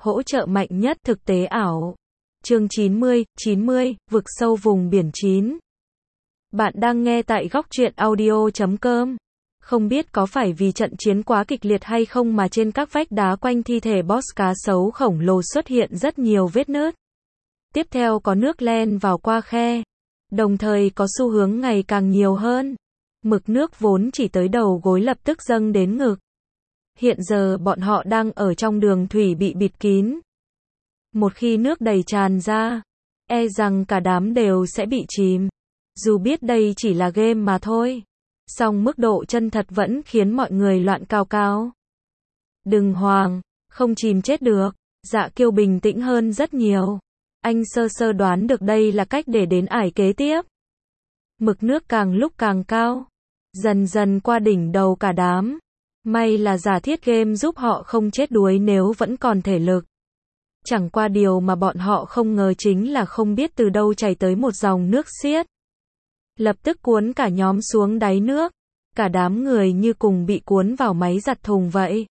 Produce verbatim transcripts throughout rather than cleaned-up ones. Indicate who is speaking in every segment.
Speaker 1: Hỗ trợ mạnh nhất thực tế ảo. Chương chín mươi, chín mươi, vực sâu vùng biển chín. Bạn đang nghe tại góc truyện audio chấm com. Không biết có phải vì trận chiến quá kịch liệt hay không mà trên các vách đá quanh thi thể boss cá sấu khổng lồ xuất hiện rất nhiều vết nứt. Tiếp theo có nước len vào qua khe. Đồng thời có xu hướng ngày càng nhiều hơn. Mực nước vốn chỉ tới đầu gối lập tức dâng đến ngực. Hiện giờ bọn họ đang ở trong đường thủy bị bịt kín. Một khi nước đầy tràn ra, e rằng cả đám đều sẽ bị chìm. Dù biết đây chỉ là game mà thôi, song mức độ chân thật vẫn khiến mọi người loạn cào cào. Đừng hoang, không chìm chết được. Dạ Kiêu bình tĩnh hơn rất nhiều. Anh sơ sơ đoán được đây là cách để đến ải kế tiếp. Mực nước càng lúc càng cao, dần dần qua đỉnh đầu cả đám. May là giả thiết game giúp họ không chết đuối nếu vẫn còn thể lực. Chẳng qua điều mà bọn họ không ngờ chính là không biết từ đâu chảy tới một dòng nước xiết. Lập tức cuốn cả nhóm xuống đáy nước. Cả đám người như cùng bị cuốn vào máy giặt thùng vậy.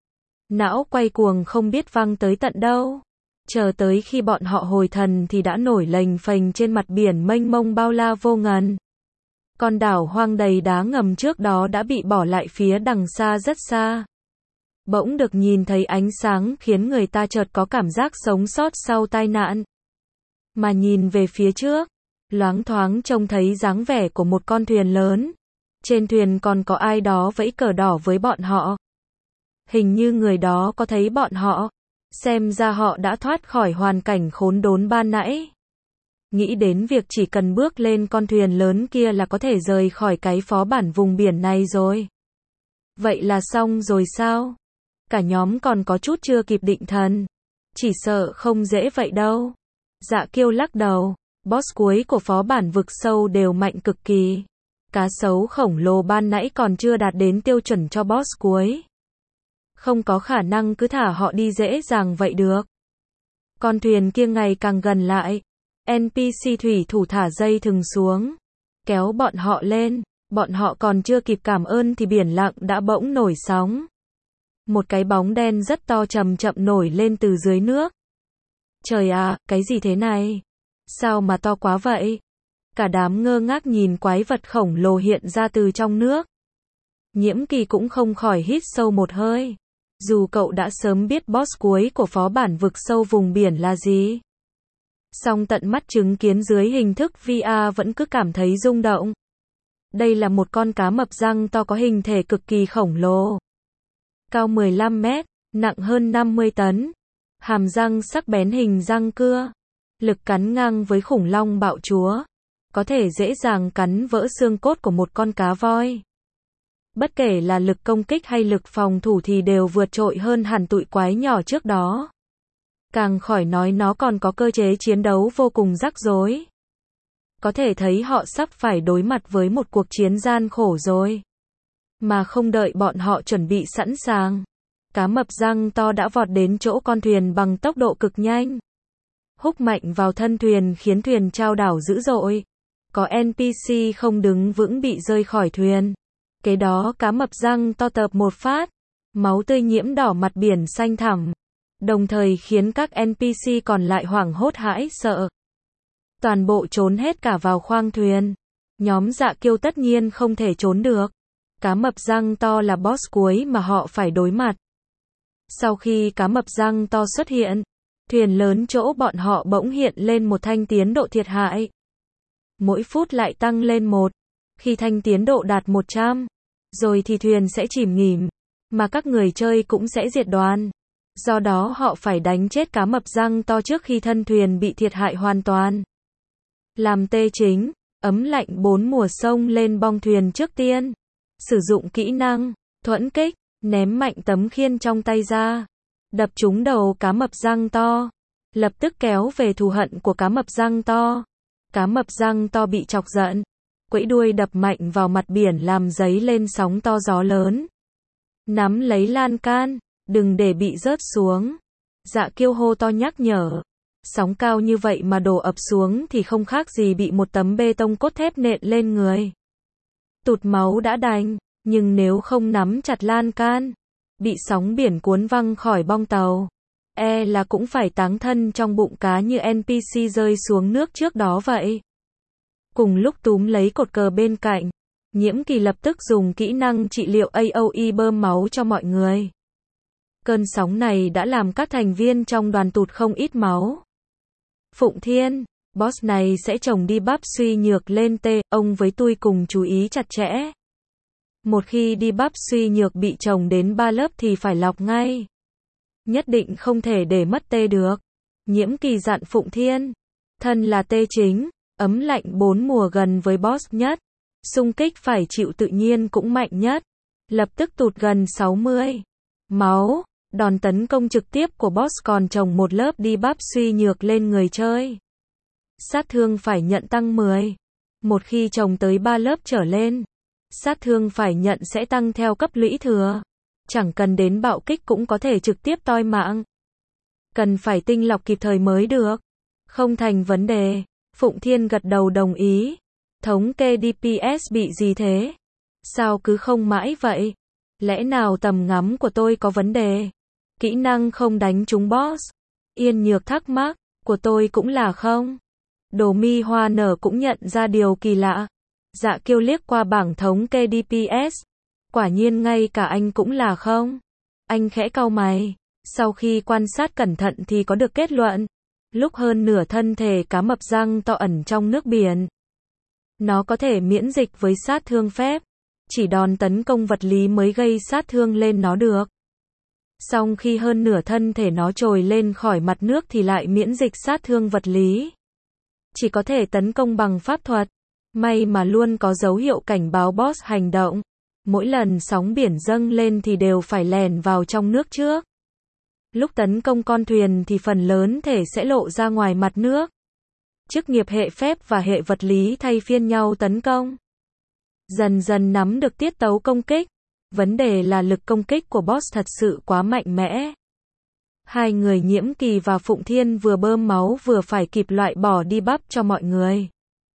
Speaker 1: Não quay cuồng không biết văng tới tận đâu. Chờ tới khi bọn họ hồi thần thì đã nổi lềnh phềnh trên mặt biển mênh mông bao la vô ngần. Con đảo hoang đầy đá ngầm trước đó đã bị bỏ lại phía đằng xa rất xa. Bỗng được nhìn thấy ánh sáng khiến người ta chợt có cảm giác sống sót sau tai nạn. Mà nhìn về phía trước, loáng thoáng trông thấy dáng vẻ của một con thuyền lớn. Trên thuyền còn có ai đó vẫy cờ đỏ với bọn họ. Hình như người đó có thấy bọn họ. Xem ra họ đã thoát khỏi hoàn cảnh khốn đốn ban nãy. Nghĩ đến việc chỉ cần bước lên con thuyền lớn kia là có thể rời khỏi cái phó bản vùng biển này rồi. Vậy là xong rồi sao? Cả nhóm còn có chút chưa kịp định thần. Chỉ sợ không dễ vậy đâu. Dạ Kiêu lắc đầu. Boss cuối của phó bản vực sâu đều mạnh cực kỳ. Cá sấu khổng lồ ban nãy còn chưa đạt đến tiêu chuẩn cho boss cuối. Không có khả năng cứ thả họ đi dễ dàng vậy được. Con thuyền kia ngày càng gần lại. en pê xê thủy thủ thả dây thừng xuống. Kéo bọn họ lên. Bọn họ còn chưa kịp cảm ơn thì biển lặng đã bỗng nổi sóng. Một cái bóng đen rất to chậm chậm nổi lên từ dưới nước. Trời ạ, cái gì thế này? Sao mà to quá vậy? Cả đám ngơ ngác nhìn quái vật khổng lồ hiện ra từ trong nước. Nhiễm Kỳ cũng không khỏi hít sâu một hơi. Dù cậu đã sớm biết boss cuối của phó bản vực sâu vùng biển là gì. Song tận mắt chứng kiến dưới hình thức vê rờ vẫn cứ cảm thấy rung động. Đây là một con cá mập răng to có hình thể cực kỳ khổng lồ. Cao mười lăm mét, nặng hơn năm mươi tấn. Hàm răng sắc bén hình răng cưa. Lực cắn ngang với khủng long bạo chúa. Có thể dễ dàng cắn vỡ xương cốt của một con cá voi. Bất kể là lực công kích hay lực phòng thủ thì đều vượt trội hơn hẳn tụi quái nhỏ trước đó. Càng khỏi nói nó còn có cơ chế chiến đấu vô cùng rắc rối. Có thể thấy họ sắp phải đối mặt với một cuộc chiến gian khổ rồi. Mà không đợi bọn họ chuẩn bị sẵn sàng. Cá mập răng to đã vọt đến chỗ con thuyền bằng tốc độ cực nhanh. Húc mạnh vào thân thuyền khiến thuyền chao đảo dữ dội. Có en pê xê không đứng vững bị rơi khỏi thuyền. Kế đó cá mập răng to tập một phát. Máu tươi nhiễm đỏ mặt biển xanh thẳm. Đồng thời khiến các en pê xê còn lại hoảng hốt hãi sợ. Toàn bộ trốn hết cả vào khoang thuyền. Nhóm Dạ Kiêu tất nhiên không thể trốn được. Cá mập răng to là boss cuối mà họ phải đối mặt. Sau khi cá mập răng to xuất hiện, thuyền lớn chỗ bọn họ bỗng hiện lên một thanh tiến độ thiệt hại. Mỗi phút lại tăng lên một. Khi thanh tiến độ đạt một trăm, rồi thì thuyền sẽ chìm nghỉm, mà các người chơi cũng sẽ diệt đoàn. Do đó họ phải đánh chết cá mập răng to trước khi thân thuyền bị thiệt hại hoàn toàn. Làm tê chính, ấm lạnh bốn mùa sông lên bong thuyền trước tiên. Sử dụng kỹ năng, thuẫn kích, ném mạnh tấm khiên trong tay ra. Đập trúng đầu cá mập răng to. Lập tức kéo về thù hận của cá mập răng to. Cá mập răng to bị chọc giận. Quẫy đuôi đập mạnh vào mặt biển làm dấy lên sóng to gió lớn. Nắm lấy lan can, đừng để bị rớt xuống. Dạ Kiêu hô to nhắc nhở. Sóng cao như vậy mà đổ ập xuống thì không khác gì bị một tấm bê tông cốt thép nện lên người. Tụt máu đã đành, nhưng nếu không nắm chặt lan can, bị sóng biển cuốn văng khỏi bong tàu, E là cũng phải táng thân trong bụng cá như en pê xê rơi xuống nước trước đó vậy. Cùng lúc túm lấy cột cờ bên cạnh, Nhiễm Kỳ lập tức dùng kỹ năng trị liệu a o e bơm máu cho mọi người. Cơn sóng này đã làm các thành viên trong đoàn tụt không ít máu. Phụng Thiên, boss này sẽ trồng debuff suy nhược lên T, ông với tôi cùng chú ý chặt chẽ. Một khi debuff suy nhược bị trồng đến ba lớp thì phải lọc ngay. Nhất định không thể để mất T được. Nhiễm Kỳ dặn Phụng Thiên, thân là T chính, ấm lạnh bốn mùa gần với boss nhất, xung kích phải chịu tự nhiên cũng mạnh nhất. Lập tức tụt gần sáu mươi máu, đòn tấn công trực tiếp của boss còn trồng một lớp debuff suy nhược lên người chơi. Sát thương phải nhận tăng mười. Một khi trồng tới ba lớp trở lên, sát thương phải nhận sẽ tăng theo cấp lũy thừa. Chẳng cần đến bạo kích cũng có thể trực tiếp toi mạng. Cần phải tinh lọc kịp thời mới được. Không thành vấn đề. Phụng Thiên gật đầu đồng ý. Thống kê đê pê ét bị gì thế? Sao cứ không mãi vậy? Lẽ nào tầm ngắm của tôi có vấn đề? Kỹ năng không đánh trúng boss. Yên Nhược thắc mắc, của tôi cũng là không? Đồ Mi Hoa Nở cũng nhận ra điều kỳ lạ. Dạ Kiêu liếc qua bảng thống kê đê pê ét. Quả nhiên ngay cả anh cũng là không? Anh khẽ cau mày. Sau khi quan sát cẩn thận thì có được kết luận. Lúc hơn nửa thân thể cá mập răng to ẩn trong nước biển. Nó có thể miễn dịch với sát thương phép. Chỉ đòn tấn công vật lý mới gây sát thương lên nó được. Song khi hơn nửa thân thể nó trồi lên khỏi mặt nước thì lại miễn dịch sát thương vật lý. Chỉ có thể tấn công bằng pháp thuật. May mà luôn có dấu hiệu cảnh báo boss hành động. Mỗi lần sóng biển dâng lên thì đều phải lèn vào trong nước trước. Lúc tấn công con thuyền thì phần lớn thể sẽ lộ ra ngoài mặt nước. Chức nghiệp hệ phép và hệ vật lý thay phiên nhau tấn công. Dần dần nắm được tiết tấu công kích. Vấn đề là lực công kích của boss thật sự quá mạnh mẽ. Hai người Nhiễm Kỳ và Phụng Thiên vừa bơm máu vừa phải kịp loại bỏ debuff cho mọi người.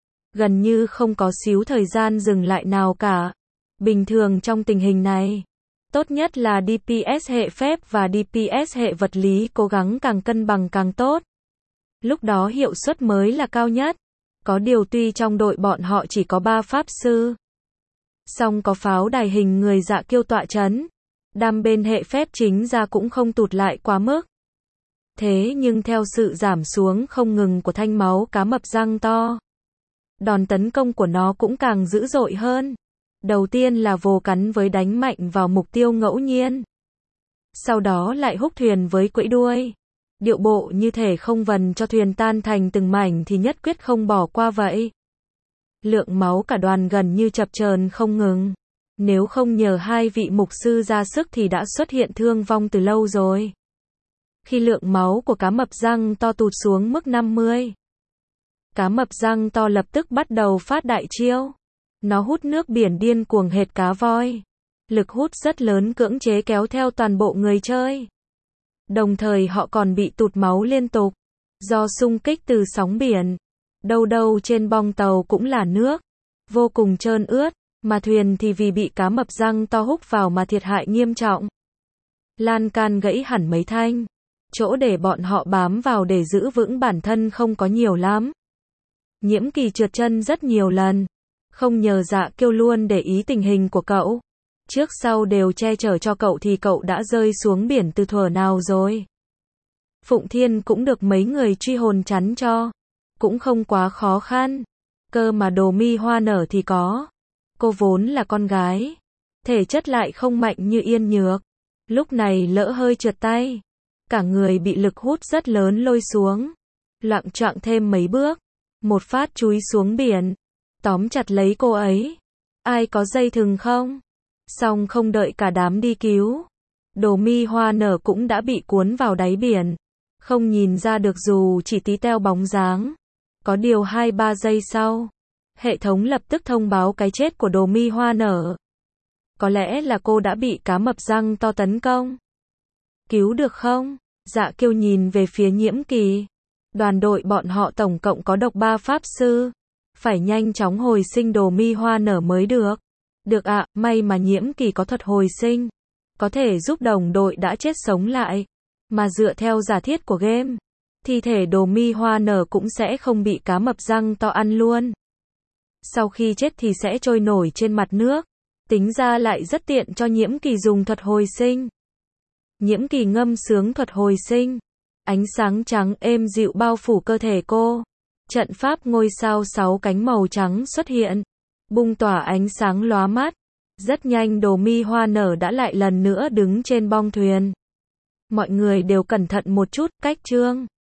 Speaker 1: Gần như không có xíu thời gian dừng lại nào cả. Bình thường trong tình hình này, tốt nhất là đê pê ét hệ phép và đê pê ét hệ vật lý cố gắng càng cân bằng càng tốt. Lúc đó hiệu suất mới là cao nhất. Có điều tuy trong đội bọn họ chỉ có ba pháp sư, song có pháo đài hình người Dạ Kiêu tọa chấn, đam bên hệ phép chính ra cũng không tụt lại quá mức. Thế nhưng theo sự giảm xuống không ngừng của thanh máu cá mập răng to, đòn tấn công của nó cũng càng dữ dội hơn. Đầu tiên là vồ cắn với đánh mạnh vào mục tiêu ngẫu nhiên. Sau đó lại húc thuyền với quẫy đuôi. Điệu bộ như thể không vần cho thuyền tan thành từng mảnh thì nhất quyết không bỏ qua vậy. Lượng máu cả đoàn gần như chập chờn không ngừng. Nếu không nhờ hai vị mục sư ra sức thì đã xuất hiện thương vong từ lâu rồi. Khi lượng máu của cá mập răng to tụt xuống mức năm mươi, cá mập răng to lập tức bắt đầu phát đại chiêu. Nó hút nước biển điên cuồng hệt cá voi. Lực hút rất lớn cưỡng chế kéo theo toàn bộ người chơi. Đồng thời họ còn bị tụt máu liên tục. Do xung kích từ sóng biển. Đâu đâu trên bong tàu cũng là nước. Vô cùng trơn ướt. Mà thuyền thì vì bị cá mập răng to húc vào mà thiệt hại nghiêm trọng. Lan can gãy hẳn mấy thanh. Chỗ để bọn họ bám vào để giữ vững bản thân không có nhiều lắm. Nhiễm Kỳ trượt chân rất nhiều lần. Không nhờ Dạ Kiêu luôn để ý tình hình của cậu. Trước sau đều che chở cho cậu thì cậu đã rơi xuống biển từ thuở nào rồi. Phụng Thiên cũng được mấy người truy hồn chắn cho. Cũng không quá khó khăn. Cơ mà Đồ Mi Hoa Nở thì có. Cô vốn là con gái. Thể chất lại không mạnh như Yên Nhược. Lúc này lỡ hơi trượt tay. Cả người bị lực hút rất lớn lôi xuống. Loạng choạng thêm mấy bước. Một phát chúi xuống biển. Tóm chặt lấy cô ấy. Ai có dây thừng không? Xong không đợi cả đám đi cứu. Đồ Mi Hoa Nở cũng đã bị cuốn vào đáy biển. Không nhìn ra được dù chỉ tí teo bóng dáng. Có điều hai ba giây sau, hệ thống lập tức thông báo cái chết của Đồ Mi Hoa Nở. Có lẽ là cô đã bị cá mập răng to tấn công. Cứu được không? Dạ Kiêu nhìn về phía Nhiễm Kỳ. Đoàn đội bọn họ tổng cộng có độc ba pháp sư. Phải nhanh chóng hồi sinh Đồ Mi Hoa Nở mới được. Được ạ, à, may mà Nhiễm Kỳ có thuật hồi sinh. Có thể giúp đồng đội đã chết sống lại. Mà dựa theo giả thiết của game, thi thể Đồ Mi Hoa nở cũng sẽ không bị cá mập răng to ăn luôn. Sau khi chết thì sẽ trôi nổi trên mặt nước. Tính ra lại rất tiện cho Nhiễm Kỳ dùng thuật hồi sinh. Nhiễm Kỳ ngâm sướng thuật hồi sinh. Ánh sáng trắng êm dịu bao phủ cơ thể cô. Trận pháp ngôi sao sáu cánh màu trắng xuất hiện, bung tỏa ánh sáng lóa mắt. Rất nhanh Đồ Mi Hoa nở đã lại lần nữa đứng trên bong thuyền. Mọi người đều cẩn thận một chút, cách chương.